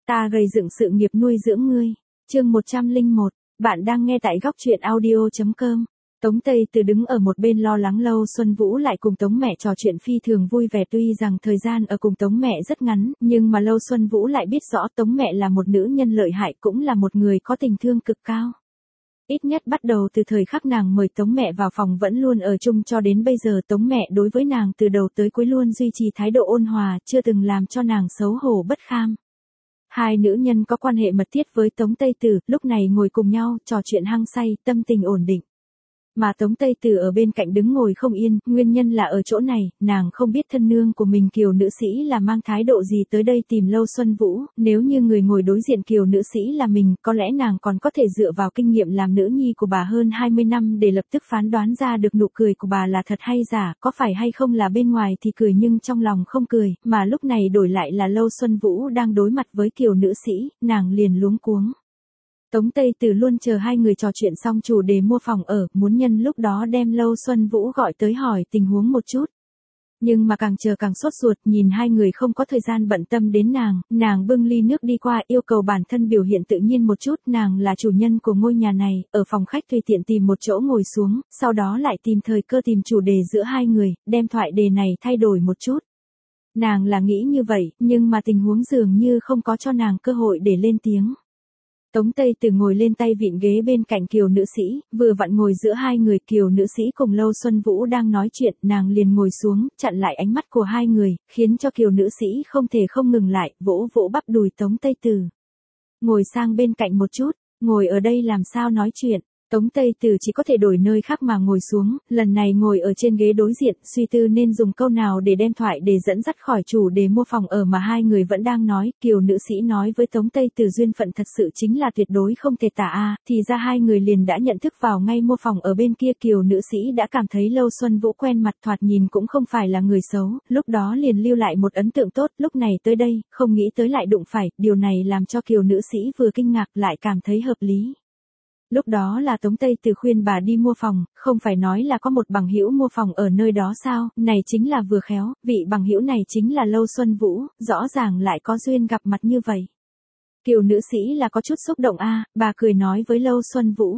Ta gầy dựng sự nghiệp nuôi dưỡng ngươi. Chương 101, bạn đang nghe tại góc truyện audio.com. Tống Tây Từ đứng ở một bên lo lắng Lâu Xuân Vũ lại cùng Tống mẹ trò chuyện phi thường vui vẻ, tuy rằng thời gian ở cùng Tống mẹ rất ngắn, nhưng mà Lâu Xuân Vũ lại biết rõ Tống mẹ là một nữ nhân lợi hại, cũng là một người có tình thương cực cao. Ít nhất bắt đầu từ thời khắc nàng mời Tống mẹ vào phòng vẫn luôn ở chung cho đến bây giờ, Tống mẹ đối với nàng từ đầu tới cuối luôn duy trì thái độ ôn hòa, chưa từng làm cho nàng xấu hổ bất kham. Hai nữ nhân có quan hệ mật thiết với Tống Tây Từ, lúc này ngồi cùng nhau, trò chuyện hăng say, tâm tình ổn định. Mà Tống Tây Từ ở bên cạnh đứng ngồi không yên, nguyên nhân là ở chỗ này, nàng không biết thân nương của mình Kiều nữ sĩ là mang thái độ gì tới đây tìm Lâu Xuân Vũ, nếu như người ngồi đối diện Kiều nữ sĩ là mình, có lẽ nàng còn có thể dựa vào kinh nghiệm làm nữ nhi của bà hơn 20 năm để lập tức phán đoán ra được nụ cười của bà là thật hay giả, có phải hay không là bên ngoài thì cười nhưng trong lòng không cười, mà lúc này đổi lại là Lâu Xuân Vũ đang đối mặt với Kiều nữ sĩ, nàng liền luống cuống. Tống Tây Từ luôn chờ hai người trò chuyện xong chủ đề mua phòng ở, muốn nhân lúc đó đem Lâu Xuân Vũ gọi tới hỏi tình huống một chút. Nhưng mà càng chờ càng sốt ruột, nhìn hai người không có thời gian bận tâm đến nàng bưng ly nước đi qua, yêu cầu bản thân biểu hiện tự nhiên một chút, nàng là chủ nhân của ngôi nhà này, ở phòng khách tùy tiện tìm một chỗ ngồi xuống, sau đó lại tìm thời cơ tìm chủ đề giữa hai người, đem thoại đề này thay đổi một chút. Nàng là nghĩ như vậy, nhưng mà tình huống dường như không có cho nàng cơ hội để lên tiếng. Tống Tây Từ ngồi lên tay vịn ghế bên cạnh Kiều nữ sĩ, vừa vặn ngồi giữa hai người, Kiều nữ sĩ cùng Lâu Xuân Vũ đang nói chuyện, nàng liền ngồi xuống, chặn lại ánh mắt của hai người, khiến cho Kiều nữ sĩ không thể không ngừng lại, vỗ vỗ bắp đùi Tống Tây Từ. Ngồi sang bên cạnh một chút, ngồi ở đây làm sao nói chuyện. Tống Tây Từ chỉ có thể đổi nơi khác mà ngồi xuống, lần này ngồi ở trên ghế đối diện, suy tư nên dùng câu nào để đem thoại để dẫn dắt khỏi chủ đề mua phòng ở mà hai người vẫn đang nói. Kiều nữ sĩ nói với Tống Tây Từ duyên phận thật sự chính là tuyệt đối không thể tả a, thì ra hai người liền đã nhận thức vào ngay mua phòng ở bên kia. Kiều nữ sĩ đã cảm thấy Lâu Xuân Vũ quen mặt, thoạt nhìn cũng không phải là người xấu, lúc đó liền lưu lại một ấn tượng tốt, lúc này tới đây, không nghĩ tới lại đụng phải, điều này làm cho Kiều nữ sĩ vừa kinh ngạc lại cảm thấy hợp lý. Lúc đó là Tống Tây Từ khuyên bà đi mua phòng, không phải nói là có một bằng hữu mua phòng ở nơi đó sao, này chính là vừa khéo, vị bằng hữu này chính là Lâu Xuân Vũ, rõ ràng lại có duyên gặp mặt như vậy. Kiều nữ sĩ là có chút xúc động a, bà cười nói với Lâu Xuân Vũ.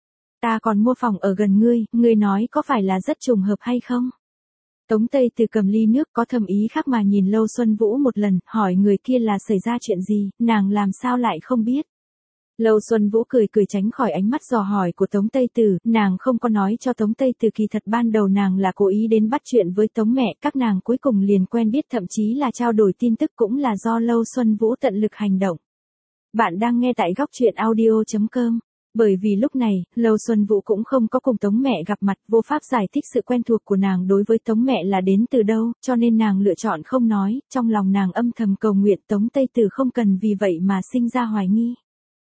Ta còn mua phòng ở gần ngươi nói có phải là rất trùng hợp hay không? Tống Tây Từ cầm ly nước có thầm ý khác mà nhìn Lâu Xuân Vũ một lần, hỏi người kia là xảy ra chuyện gì, nàng làm sao lại không biết. Lâu Xuân Vũ cười tránh khỏi ánh mắt dò hỏi của Tống Tây Từ, nàng không có nói cho Tống Tây Từ kỳ thật ban đầu nàng là cố ý đến bắt chuyện với Tống mẹ, các nàng cuối cùng liền quen biết, thậm chí là trao đổi tin tức cũng là do Lâu Xuân Vũ tận lực hành động. Bạn đang nghe tại góc truyện audio.com. Bởi vì lúc này, Lâu Xuân Vũ cũng không có cùng Tống mẹ gặp mặt, vô pháp giải thích sự quen thuộc của nàng đối với Tống mẹ là đến từ đâu, cho nên nàng lựa chọn không nói, trong lòng nàng âm thầm cầu nguyện Tống Tây Từ không cần vì vậy mà sinh ra hoài nghi.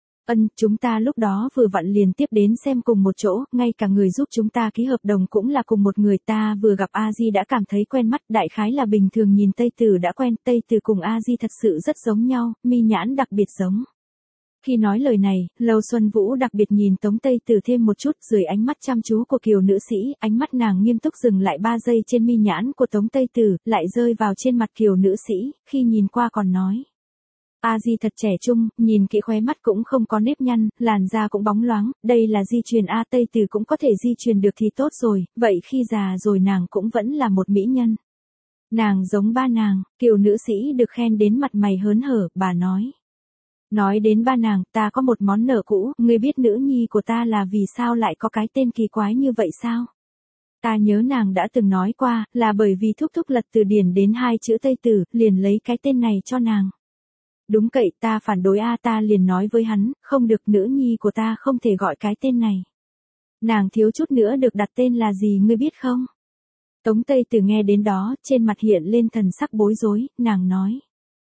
Chúng ta lúc đó vừa vặn liền tiếp đến xem cùng một chỗ, ngay cả người giúp chúng ta ký hợp đồng cũng là cùng một người, ta vừa gặp A Di đã cảm thấy quen mắt, đại khái là bình thường nhìn Tây Từ đã quen, Tây Từ cùng A Di thật sự rất giống nhau, mi nhãn đặc biệt giống. Khi nói lời này, Lâu Xuân Vũ đặc biệt nhìn Tống Tây Từ thêm một chút, dưới ánh mắt chăm chú của Kiều nữ sĩ, ánh mắt nàng nghiêm túc dừng lại 3 giây trên mi nhãn của Tống Tây Từ, lại rơi vào trên mặt Kiều nữ sĩ, khi nhìn qua còn nói. A Di thật trẻ trung, nhìn kỹ khóe mắt cũng không có nếp nhăn, làn da cũng bóng loáng, đây là di truyền A. Tây Từ cũng có thể di truyền được thì tốt rồi, vậy khi già rồi nàng cũng vẫn là một mỹ nhân. Nàng giống ba nàng, Kiều nữ sĩ được khen đến mặt mày hớn hở, bà nói. Nói đến ba nàng, ta có một món nợ cũ, ngươi biết nữ nhi của ta là vì sao lại có cái tên kỳ quái như vậy sao? Ta nhớ nàng đã từng nói qua, là bởi vì thúc thúc lật từ điển đến 2 chữ Tây Từ, liền lấy cái tên này cho nàng. Đúng cậy, ta phản đối a, ta liền nói với hắn, không được, nữ nhi của ta không thể gọi cái tên này. Nàng thiếu chút nữa được đặt tên là gì ngươi biết không? Tống Tây Từ nghe đến đó, trên mặt hiện lên thần sắc bối rối, nàng nói.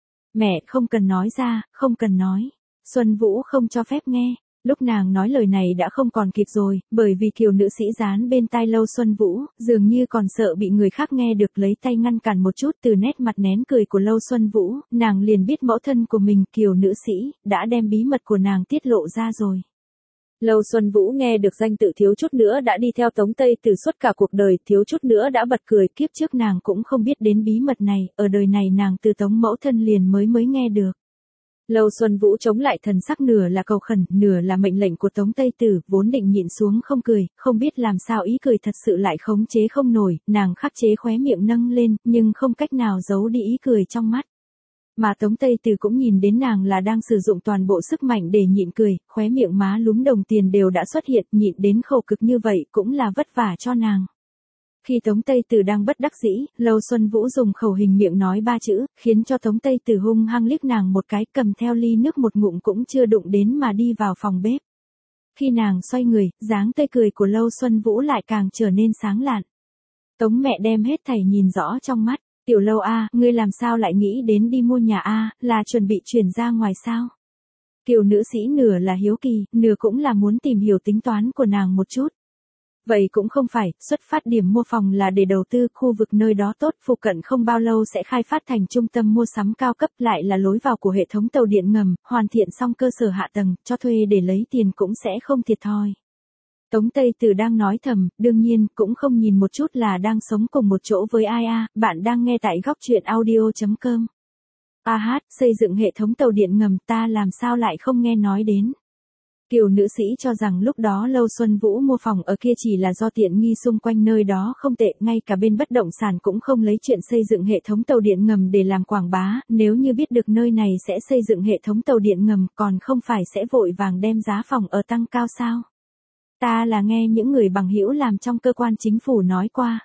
Mẹ không cần nói ra, không cần nói. Xuân Vũ không cho phép nghe. Lúc nàng nói lời này đã không còn kịp rồi, bởi vì Kiều nữ sĩ dán bên tai Lâu Xuân Vũ, dường như còn sợ bị người khác nghe được, lấy tay ngăn cản một chút. Từ nét mặt nén cười của Lâu Xuân Vũ, nàng liền biết mẫu thân của mình, Kiều nữ sĩ, đã đem bí mật của nàng tiết lộ ra rồi. Lâu Xuân Vũ nghe được danh tự thiếu chút nữa đã đi theo Tống Tây Từ suốt cả cuộc đời, thiếu chút nữa đã bật cười, kiếp trước nàng cũng không biết đến bí mật này, ở đời này nàng từ Tống mẫu thân liền mới nghe được. Lâu Xuân Vũ chống lại thần sắc nửa là cầu khẩn, nửa là mệnh lệnh của Tống Tây Tử, vốn định nhịn xuống không cười, không biết làm sao ý cười thật sự lại khống chế không nổi, nàng khắc chế khóe miệng nâng lên, nhưng không cách nào giấu đi ý cười trong mắt. Mà Tống Tây Tử cũng nhìn đến nàng là đang sử dụng toàn bộ sức mạnh để nhịn cười, khóe miệng má lúm đồng tiền đều đã xuất hiện, nhịn đến khổ cực như vậy cũng là vất vả cho nàng. Khi Tống Tây Tử đang bất đắc dĩ, Lâu Xuân Vũ dùng khẩu hình miệng nói 3 chữ, khiến cho Tống Tây Tử hung hăng liếc nàng một cái, cầm theo ly nước một ngụm cũng chưa đụng đến mà đi vào phòng bếp. Khi nàng xoay người, dáng tươi cười của Lâu Xuân Vũ lại càng trở nên sáng lạn. Tống mẹ đem hết thảy nhìn rõ trong mắt, tiểu Lâu a, ngươi làm sao lại nghĩ đến đi mua nhà a, là chuẩn bị chuyển ra ngoài sao? Kiều nữ sĩ nửa là hiếu kỳ, nửa cũng là muốn tìm hiểu tính toán của nàng một chút. Vậy cũng không phải, xuất phát điểm mua phòng là để đầu tư, khu vực nơi đó tốt, phụ cận không bao lâu sẽ khai phát thành trung tâm mua sắm cao cấp, lại là lối vào của hệ thống tàu điện ngầm, hoàn thiện xong cơ sở hạ tầng, cho thuê để lấy tiền cũng sẽ không thiệt thòi. Tống Tây Tử đang nói thầm, đương nhiên, cũng không nhìn một chút là đang sống cùng một chỗ với ai a, bạn đang nghe tại góc truyện audio.com. Xây dựng hệ thống tàu điện ngầm, ta làm sao lại không nghe nói đến. Kiều nữ sĩ cho rằng lúc đó Lâu Xuân Vũ mua phòng ở kia chỉ là do tiện nghi xung quanh nơi đó không tệ, ngay cả bên bất động sản cũng không lấy chuyện xây dựng hệ thống tàu điện ngầm để làm quảng bá, nếu như biết được nơi này sẽ xây dựng hệ thống tàu điện ngầm còn không phải sẽ vội vàng đem giá phòng ở tăng cao sao. Ta là nghe những người bằng hữu làm trong cơ quan chính phủ nói qua.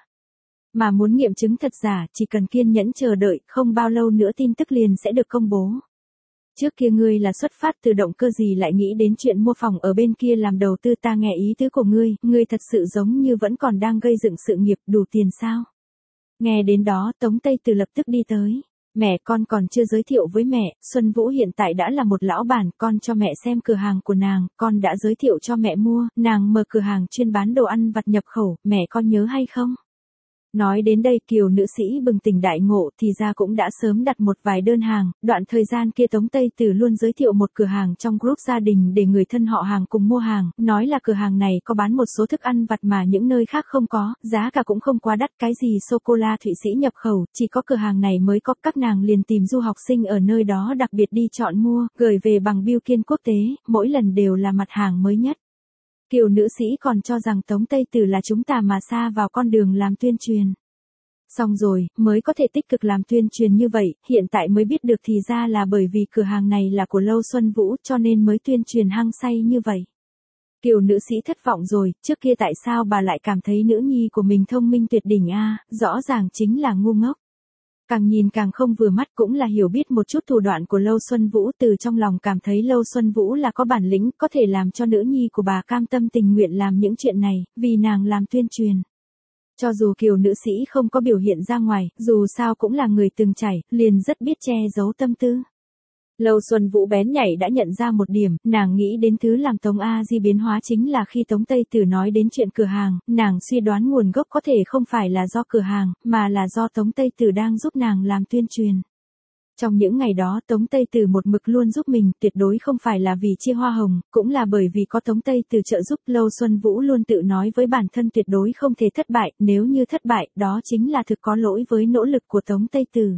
Mà muốn nghiệm chứng thật giả, chỉ cần kiên nhẫn chờ đợi, không bao lâu nữa tin tức liền sẽ được công bố. Trước kia ngươi là xuất phát từ động cơ gì lại nghĩ đến chuyện mua phòng ở bên kia làm đầu tư, ta nghe ý tứ của ngươi thật sự giống như vẫn còn đang gây dựng sự nghiệp, đủ tiền sao? Nghe đến đó Tống Tây Tử lập tức đi tới. Mẹ, con còn chưa giới thiệu với mẹ, Xuân Vũ hiện tại đã là một lão bản, con cho mẹ xem cửa hàng của nàng, con đã giới thiệu cho mẹ mua, nàng mở cửa hàng chuyên bán đồ ăn vặt nhập khẩu, mẹ con nhớ hay không? Nói đến đây Kiều nữ sĩ bừng tỉnh đại ngộ, thì ra cũng đã sớm đặt một vài đơn hàng, đoạn thời gian kia Tống Tây Tử luôn giới thiệu một cửa hàng trong group gia đình để người thân họ hàng cùng mua hàng, nói là cửa hàng này có bán một số thức ăn vặt mà những nơi khác không có, giá cả cũng không quá đắt, cái gì sô-cô-la Thụy Sĩ nhập khẩu, chỉ có cửa hàng này mới có, các nàng liền tìm du học sinh ở nơi đó đặc biệt đi chọn mua, gửi về bằng bưu kiện quốc tế, mỗi lần đều là mặt hàng mới nhất. Kiều nữ sĩ còn cho rằng Tống Tây Tử là chúng ta mà sa vào con đường làm tuyên truyền. Xong rồi, mới có thể tích cực làm tuyên truyền như vậy, hiện tại mới biết được thì ra là bởi vì cửa hàng này là của Lâu Xuân Vũ cho nên mới tuyên truyền hăng say như vậy. Kiều nữ sĩ thất vọng rồi, trước kia tại sao bà lại cảm thấy nữ nhi của mình thông minh tuyệt đỉnh a, rõ ràng chính là ngu ngốc. Càng nhìn càng không vừa mắt, cũng là hiểu biết một chút thủ đoạn của Lâu Xuân Vũ, từ trong lòng cảm thấy Lâu Xuân Vũ là có bản lĩnh, có thể làm cho nữ nhi của bà cam tâm tình nguyện làm những chuyện này, vì nàng làm tuyên truyền. Cho dù Kiều nữ sĩ không có biểu hiện ra ngoài, dù sao cũng là người từng trải, liền rất biết che giấu tâm tư. Lâu Xuân Vũ bén nhảy đã nhận ra một điểm, nàng nghĩ đến thứ làm Tống A Di biến hóa chính là khi Tống Tây Tử nói đến chuyện cửa hàng, nàng suy đoán nguồn gốc có thể không phải là do cửa hàng, mà là do Tống Tây Tử đang giúp nàng làm tuyên truyền. Trong những ngày đó Tống Tây Tử một mực luôn giúp mình, tuyệt đối không phải là vì chia hoa hồng, cũng là bởi vì có Tống Tây Tử trợ giúp. Lâu Xuân Vũ luôn tự nói với bản thân tuyệt đối không thể thất bại, nếu như thất bại, đó chính là thực có lỗi với nỗ lực của Tống Tây Tử.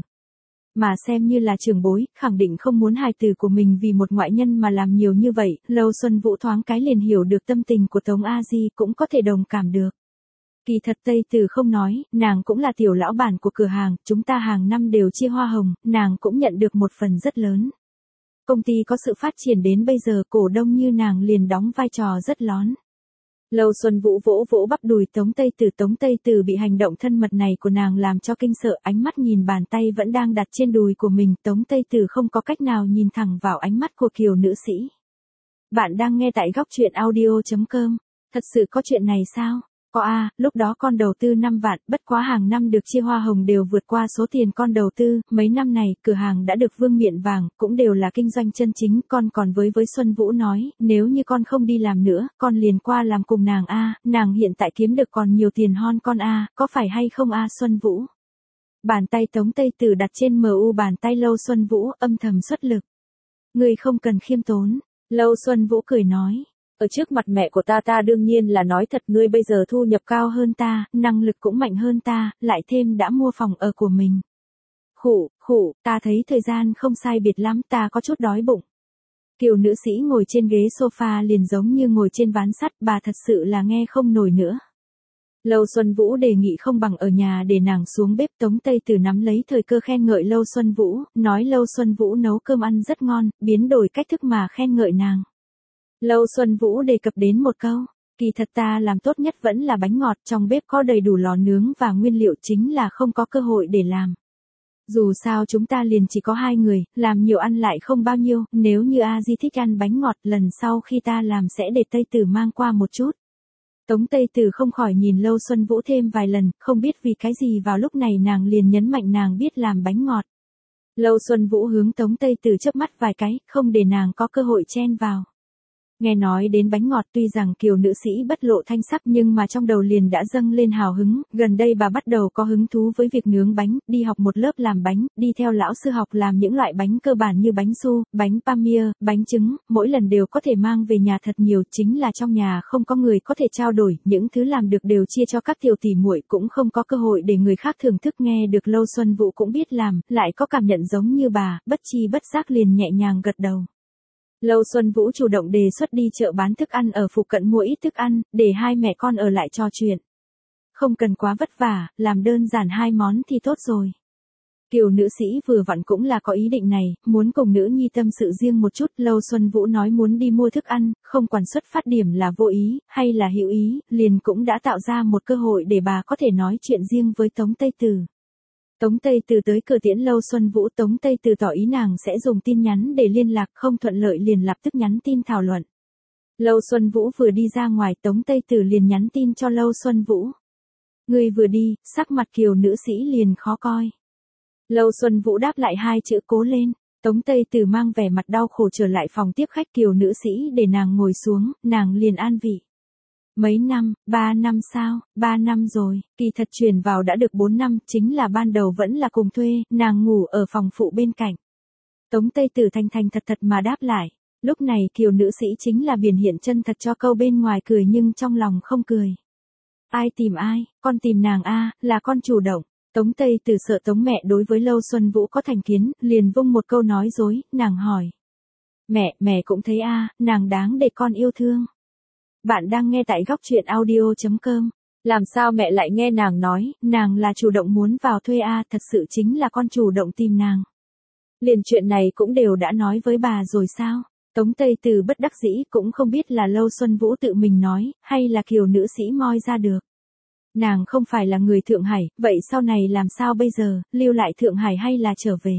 Mà xem như là trưởng bối, khẳng định không muốn hài tử của mình vì một ngoại nhân mà làm nhiều như vậy, Lâu Xuân Vũ thoáng cái liền hiểu được tâm tình của Tống A Di, cũng có thể đồng cảm được. Kỳ thật Tây Tử không nói, nàng cũng là tiểu lão bản của cửa hàng, chúng ta hàng năm đều chia hoa hồng, nàng cũng nhận được một phần rất lớn. Công ty có sự phát triển đến bây giờ, cổ đông như nàng liền đóng vai trò rất lớn. Lâu Xuân Vũ vỗ vỗ bắp đùi Tống Tây Tử bị hành động thân mật này của nàng làm cho kinh sợ, ánh mắt nhìn bàn tay vẫn đang đặt trên đùi của mình, Tống Tây Tử không có cách nào nhìn thẳng vào ánh mắt của Kiều nữ sĩ. Bạn đang nghe tại góc truyện audio.com, thật sự có chuyện này sao? Có a, lúc đó con đầu tư 5 vạn, bất quá hàng năm được chia hoa hồng đều vượt qua số tiền con đầu tư, mấy năm này, cửa hàng đã được vương miện vàng, cũng đều là kinh doanh chân chính, con còn với Xuân Vũ nói, nếu như con không đi làm nữa, con liền qua làm cùng nàng a, nàng hiện tại kiếm được còn nhiều tiền hơn con a, có phải hay không a Xuân Vũ? Bàn tay Tống Tây Tử đặt trên mu bàn tay Lâu Xuân Vũ, âm thầm xuất lực. Ngươi không cần khiêm tốn, Lâu Xuân Vũ cười nói. Ở trước mặt mẹ của ta đương nhiên là nói thật, ngươi bây giờ thu nhập cao hơn ta, năng lực cũng mạnh hơn ta, lại thêm đã mua phòng ở của mình. Khụ, ta thấy thời gian không sai biệt lắm, ta có chút đói bụng. Kiều nữ sĩ ngồi trên ghế sofa liền giống như ngồi trên ván sắt, bà thật sự là nghe không nổi nữa. Lâu Xuân Vũ đề nghị không bằng ở nhà để nàng xuống bếp. Tống Tây Tử nắm lấy thời cơ khen ngợi Lâu Xuân Vũ, nói Lâu Xuân Vũ nấu cơm ăn rất ngon, biến đổi cách thức mà khen ngợi nàng. Lâu Xuân Vũ đề cập đến một câu, kỳ thật ta làm tốt nhất vẫn là bánh ngọt, trong bếp có đầy đủ lò nướng và nguyên liệu, chính là không có cơ hội để làm. Dù sao chúng ta liền chỉ có 2 người, làm nhiều ăn lại không bao nhiêu, nếu như A Di thích ăn bánh ngọt, lần sau khi ta làm sẽ để Tây Tử mang qua một chút. Tống Tây Tử không khỏi nhìn Lâu Xuân Vũ thêm vài lần, không biết vì cái gì vào lúc này nàng liền nhấn mạnh nàng biết làm bánh ngọt. Lâu Xuân Vũ hướng Tống Tây Tử chớp mắt vài cái, không để nàng có cơ hội chen vào. Nghe nói đến bánh ngọt, tuy rằng Kiều nữ sĩ bất lộ thanh sắc nhưng mà trong đầu liền đã dâng lên hào hứng, gần đây bà bắt đầu có hứng thú với việc nướng bánh, đi học một lớp làm bánh, đi theo lão sư học làm những loại bánh cơ bản như bánh su, bánh pamia, bánh trứng, mỗi lần đều có thể mang về nhà thật nhiều, chính là trong nhà không có người có thể trao đổi, những thứ làm được đều chia cho các tiểu tỷ muội, cũng không có cơ hội để người khác thưởng thức. Nghe được Lâu Xuân Vũ cũng biết làm, lại có cảm nhận giống như bà, bất chi bất giác liền nhẹ nhàng gật đầu. Lâu Xuân Vũ chủ động đề xuất đi chợ bán thức ăn ở phụ cận mua ít thức ăn, để hai mẹ con ở lại trò chuyện. Không cần quá vất vả, làm đơn giản 2 món thì tốt rồi. Kiều nữ sĩ vừa vặn cũng là có ý định này, muốn cùng nữ nhi tâm sự riêng một chút. Lâu Xuân Vũ nói muốn đi mua thức ăn, không quản xuất phát điểm là vô ý, hay là hữu ý, liền cũng đã tạo ra một cơ hội để bà có thể nói chuyện riêng với Tống Tây Tử. Tống Tây Tử tới cửa tiễn Lâu Xuân Vũ. Tống Tây Tử tỏ ý nàng sẽ dùng tin nhắn để liên lạc, không thuận lợi liền lập tức nhắn tin thảo luận. Lâu Xuân Vũ vừa đi ra ngoài, Tống Tây Tử liền nhắn tin cho Lâu Xuân Vũ. Người vừa đi, sắc mặt Kiều nữ sĩ liền khó coi. Lâu Xuân Vũ đáp lại 2 chữ cố lên. Tống Tây Tử mang vẻ mặt đau khổ trở lại phòng tiếp khách. Kiều nữ sĩ để nàng ngồi xuống, nàng liền an vị. Mấy năm, 3 năm sao? 3 năm rồi, kỳ thật chuyển vào đã được 4 năm, chính là ban đầu vẫn là cùng thuê, nàng ngủ ở phòng phụ bên cạnh. Tống Tây Tử thành thành thật thật mà đáp lại. Lúc này Kiều nữ sĩ chính là biểu hiện chân thật cho câu bên ngoài cười nhưng trong lòng không cười. Ai tìm ai, con tìm nàng a, là con chủ động. Tống Tây Tử sợ Tống mẹ đối với Lâu Xuân Vũ có thành kiến, liền vung một câu nói dối, nàng hỏi. Mẹ cũng thấy a, nàng đáng để con yêu thương. Bạn đang nghe tại góc truyện audio.com. Làm sao mẹ lại nghe nàng nói, nàng là chủ động muốn vào thuê a, thật sự chính là con chủ động tìm nàng. Liền chuyện này cũng đều đã nói với bà rồi sao? Tống Tây Tử bất đắc dĩ, cũng không biết là Lâu Xuân Vũ tự mình nói, hay là Kiều nữ sĩ moi ra được. Nàng không phải là người Thượng Hải, vậy sau này làm sao bây giờ, lưu lại Thượng Hải hay là trở về?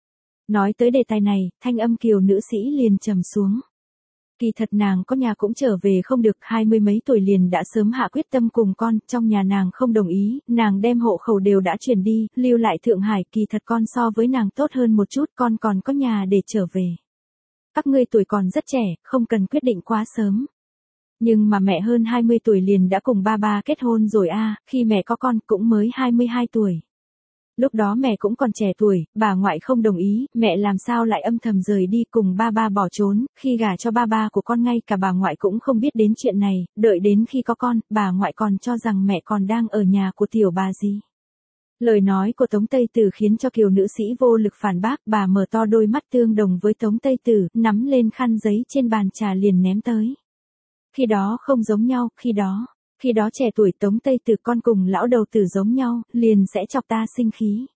Nói tới đề tài này, thanh âm Kiều nữ sĩ liền trầm xuống. Kỳ thật nàng có nhà cũng trở về không được, 20 mấy tuổi liền đã sớm hạ quyết tâm cùng con, trong nhà nàng không đồng ý, nàng đem hộ khẩu đều đã chuyển đi, lưu lại Thượng Hải. Kỳ thật con so với nàng tốt hơn một chút, con còn có nhà để trở về. Các ngươi tuổi còn rất trẻ, không cần quyết định quá sớm. Nhưng mà mẹ hơn 20 tuổi liền đã cùng ba kết hôn rồi a, khi mẹ có con cũng mới 22 tuổi. Lúc đó mẹ cũng còn trẻ tuổi, bà ngoại không đồng ý, mẹ làm sao lại âm thầm rời đi cùng ba bỏ trốn, khi gả cho ba của con ngay cả bà ngoại cũng không biết đến chuyện này, đợi đến khi có con, bà ngoại còn cho rằng mẹ còn đang ở nhà của tiểu bà gì. Lời nói của Tống Tây Tử khiến cho Kiều nữ sĩ vô lực phản bác, bà mở to đôi mắt tương đồng với Tống Tây Tử, nắm lên khăn giấy trên bàn trà liền ném tới. Khi đó không giống nhau, khi đó trẻ tuổi Tống Tây Tử con cùng lão đầu tử giống nhau, liền sẽ chọc ta sinh khí.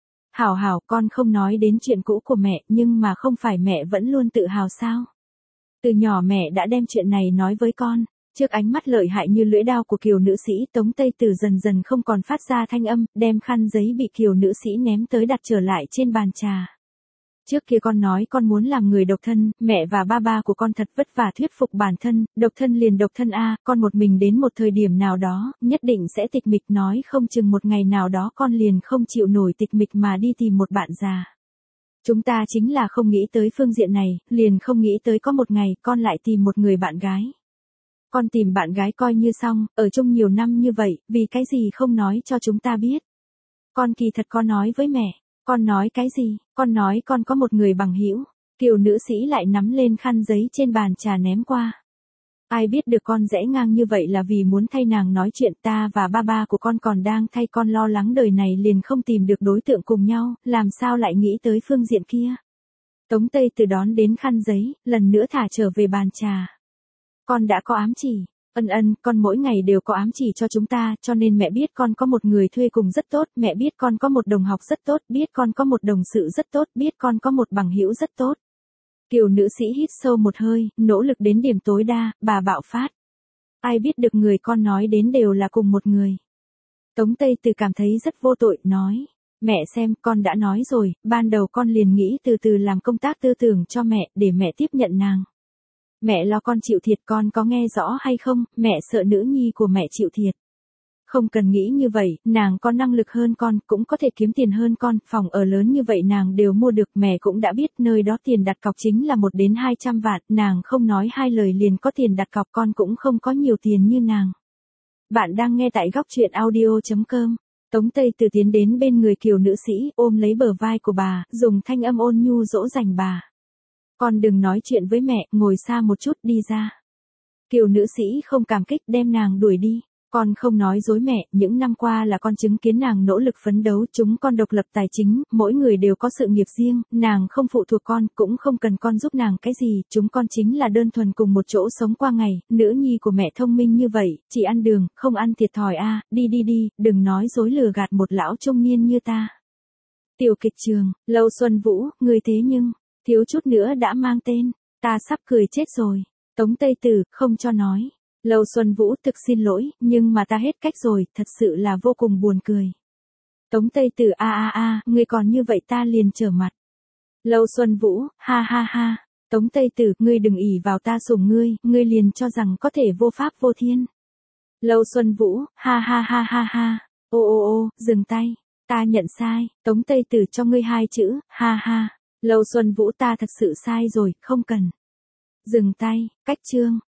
Hảo, con không nói đến chuyện cũ của mẹ, nhưng mà không phải mẹ vẫn luôn tự hào sao? Từ nhỏ mẹ đã đem chuyện này nói với con. Trước ánh mắt lợi hại như lưỡi dao của Kiều nữ sĩ, Tống Tây Tử dần dần không còn phát ra thanh âm, đem khăn giấy bị Kiều nữ sĩ ném tới đặt trở lại trên bàn trà. Trước kia con nói con muốn làm người độc thân, mẹ và ba của con thật vất vả thuyết phục bản thân, độc thân liền độc thân a, con một mình đến một thời điểm nào đó, nhất định sẽ tịch mịch, nói không chừng một ngày nào đó con liền không chịu nổi tịch mịch mà đi tìm một bạn già. Chúng ta chính là không nghĩ tới phương diện này, liền không nghĩ tới có một ngày con lại tìm một người bạn gái. Con tìm bạn gái coi như xong, ở chung nhiều năm như vậy, vì cái gì không nói cho chúng ta biết. Con kỳ thật có nói với mẹ. Con nói cái gì? Con nói con có một người bằng hữu. Kiều nữ sĩ lại nắm lên khăn giấy trên bàn trà ném qua. Ai biết được con rẽ ngang như vậy là vì muốn thay nàng nói chuyện, ta và ba của con còn đang thay con lo lắng đời này liền không tìm được đối tượng cùng nhau, làm sao lại nghĩ tới phương diện kia. Tống Tây Từ đón đến khăn giấy, lần nữa thả trở về bàn trà. Con đã có ám chỉ. Con mỗi ngày đều có ám chỉ cho chúng ta, cho nên mẹ biết con có một người thuê cùng rất tốt, mẹ biết con có một đồng học rất tốt, biết con có một đồng sự rất tốt, biết con có một bằng hữu rất tốt. Kiều nữ sĩ hít sâu một hơi, nỗ lực đến điểm tối đa, bà bạo phát. Ai biết được người con nói đến đều là cùng một người. Tống Tây Từ cảm thấy rất vô tội, nói. Mẹ xem, con đã nói rồi, ban đầu con liền nghĩ từ từ làm công tác tư tưởng cho mẹ, để mẹ tiếp nhận nàng. Mẹ lo con chịu thiệt, con có nghe rõ hay không, mẹ sợ nữ nhi của mẹ chịu thiệt. Không cần nghĩ như vậy, nàng có năng lực hơn con, cũng có thể kiếm tiền hơn con, phòng ở lớn như vậy nàng đều mua được, mẹ cũng đã biết nơi đó tiền đặt cọc chính là 1 đến 200 vạn, nàng không nói hai lời liền có tiền đặt cọc, con cũng không có nhiều tiền như nàng. Bạn đang nghe tại góc truyện audio.com. Tống Tây Từ tiến đến bên người Kiều nữ sĩ, ôm lấy bờ vai của bà, dùng thanh âm ôn nhu dỗ dành bà. Con đừng nói chuyện với mẹ, ngồi xa một chút, đi ra. Kiều nữ sĩ không cảm kích, đem nàng đuổi đi. Con không nói dối mẹ, những năm qua là con chứng kiến nàng nỗ lực phấn đấu, chúng con độc lập tài chính, mỗi người đều có sự nghiệp riêng, nàng không phụ thuộc con, cũng không cần con giúp nàng cái gì, chúng con chính là đơn thuần cùng một chỗ sống qua ngày, nữ nhi của mẹ thông minh như vậy, chỉ ăn đường, không ăn thiệt thòi a, đi, đừng nói dối lừa gạt một lão trung niên như ta. Tiểu kịch trường, Lâu Xuân Vũ, người thế nhưng, thiếu chút nữa đã mang tên, ta sắp cười chết rồi. Tống Tây Từ, không cho nói. Lâu Xuân Vũ, thực xin lỗi, nhưng mà ta hết cách rồi, thật sự là vô cùng buồn cười. Tống Tây Từ, ngươi còn như vậy ta liền trở mặt. Lâu Xuân Vũ, ha. Tống Tây Từ, ngươi đừng ỷ vào ta sủng ngươi liền cho rằng có thể vô pháp vô thiên. Lâu Xuân Vũ, ha. Ô, dừng tay, ta nhận sai, Tống Tây Từ cho ngươi 2 chữ, ha. Lâu Xuân Vũ, ta thật sự sai rồi, không cần. Dừng tay, cách chương.